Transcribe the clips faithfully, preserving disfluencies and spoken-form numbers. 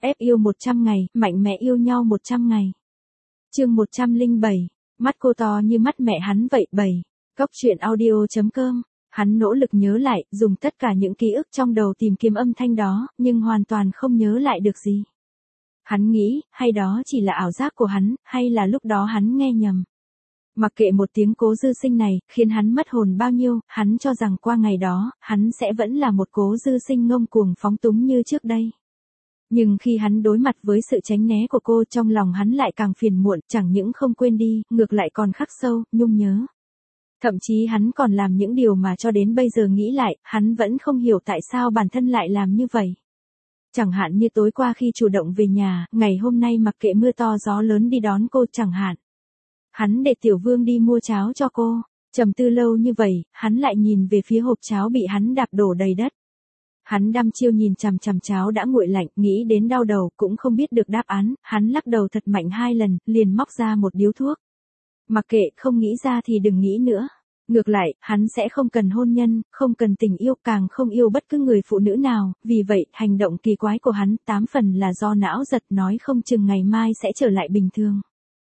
Ép yêu một trăm ngày, mạnh mẽ yêu nhau một trăm ngày. Chương một trăm lẻ bảy, mắt cô to như mắt mẹ hắn vậy. Bảy. Cốc truyện audio chấm com. Hắn nỗ lực nhớ lại, dùng tất cả những ký ức trong đầu tìm kiếm âm thanh đó, nhưng hoàn toàn không nhớ lại được gì. Hắn nghĩ, hay đó chỉ là ảo giác của hắn, hay là lúc đó hắn nghe nhầm. Mặc kệ một tiếng Cố Dư Sinh này, khiến hắn mất hồn bao nhiêu, hắn cho rằng qua ngày đó, hắn sẽ vẫn là một Cố Dư Sinh ngông cuồng phóng túng như trước đây. Nhưng khi hắn đối mặt với sự tránh né của cô, trong lòng hắn lại càng phiền muộn, chẳng những không quên đi, ngược lại còn khắc sâu, nhung nhớ. Thậm chí hắn còn làm những điều mà cho đến bây giờ nghĩ lại, hắn vẫn không hiểu tại sao bản thân lại làm như vậy. Chẳng hạn như tối qua khi chủ động về nhà, ngày hôm nay mặc kệ mưa to gió lớn đi đón cô chẳng hạn. Hắn để Tiểu Vương đi mua cháo cho cô, trầm tư lâu như vậy, hắn lại nhìn về phía hộp cháo bị hắn đạp đổ đầy đất. Hắn đăm chiêu nhìn chằm chằm cháo đã nguội lạnh, nghĩ đến đau đầu, cũng không biết được đáp án, hắn lắc đầu thật mạnh hai lần, liền móc ra một điếu thuốc. Mặc kệ, không nghĩ ra thì đừng nghĩ nữa. Ngược lại, hắn sẽ không cần hôn nhân, không cần tình yêu, càng không yêu bất cứ người phụ nữ nào, vì vậy, hành động kỳ quái của hắn, tám phần là do não giật, nói không chừng ngày mai sẽ trở lại bình thường.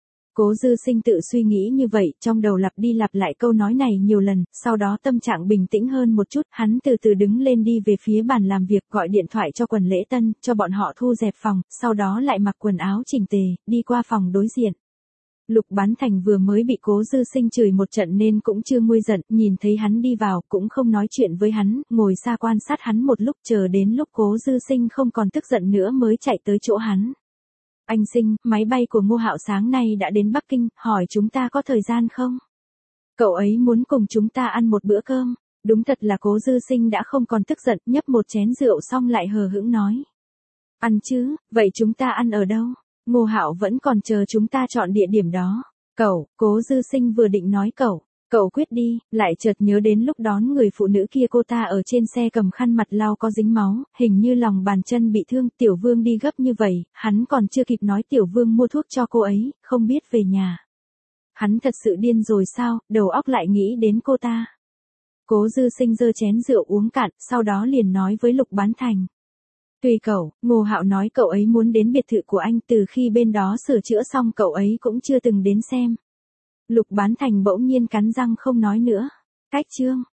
Cố Dư Sinh tự suy nghĩ như vậy, trong đầu lặp đi lặp lại câu nói này nhiều lần, sau đó tâm trạng bình tĩnh hơn một chút, hắn từ từ đứng lên đi về phía bàn làm việc, gọi điện thoại cho Quần Lễ Tân, cho bọn họ thu dẹp phòng, sau đó lại mặc quần áo chỉnh tề, đi qua phòng đối diện. Lục Bán Thành vừa mới bị Cố Dư Sinh chửi một trận nên cũng chưa nguôi giận, nhìn thấy hắn đi vào, cũng không nói chuyện với hắn, ngồi xa quan sát hắn một lúc, chờ đến lúc Cố Dư Sinh không còn tức giận nữa mới chạy tới chỗ hắn. Anh Sinh, máy bay của Ngô Hạo sáng nay đã đến Bắc Kinh, hỏi chúng ta có thời gian không? Cậu ấy muốn cùng chúng ta ăn một bữa cơm. Đúng thật là Cố Dư Sinh đã không còn tức giận, nhấp một chén rượu xong lại hờ hững nói. Ăn chứ, vậy chúng ta ăn ở đâu? Ngô Hạo vẫn còn chờ chúng ta chọn địa điểm đó. Cậu, Cố Dư Sinh vừa định nói cậu. Cậu quyết đi, lại chợt nhớ đến lúc đón người phụ nữ kia cô ta ở trên xe cầm khăn mặt lau có dính máu, hình như lòng bàn chân bị thương, Tiểu Vương đi gấp như vậy, hắn còn chưa kịp nói Tiểu Vương mua thuốc cho cô ấy, không biết về nhà. Hắn thật sự điên rồi sao, đầu óc lại nghĩ đến cô ta. Cố Dư Sinh giơ chén rượu uống cạn, sau đó liền nói với Lục Bán Thành. Tùy cậu, Ngô Hạo nói cậu ấy muốn đến biệt thự của anh, từ khi bên đó sửa chữa xong cậu ấy cũng chưa từng đến xem. Lục Bán Thành bỗng nhiên cắn răng không nói nữa. Cách chương.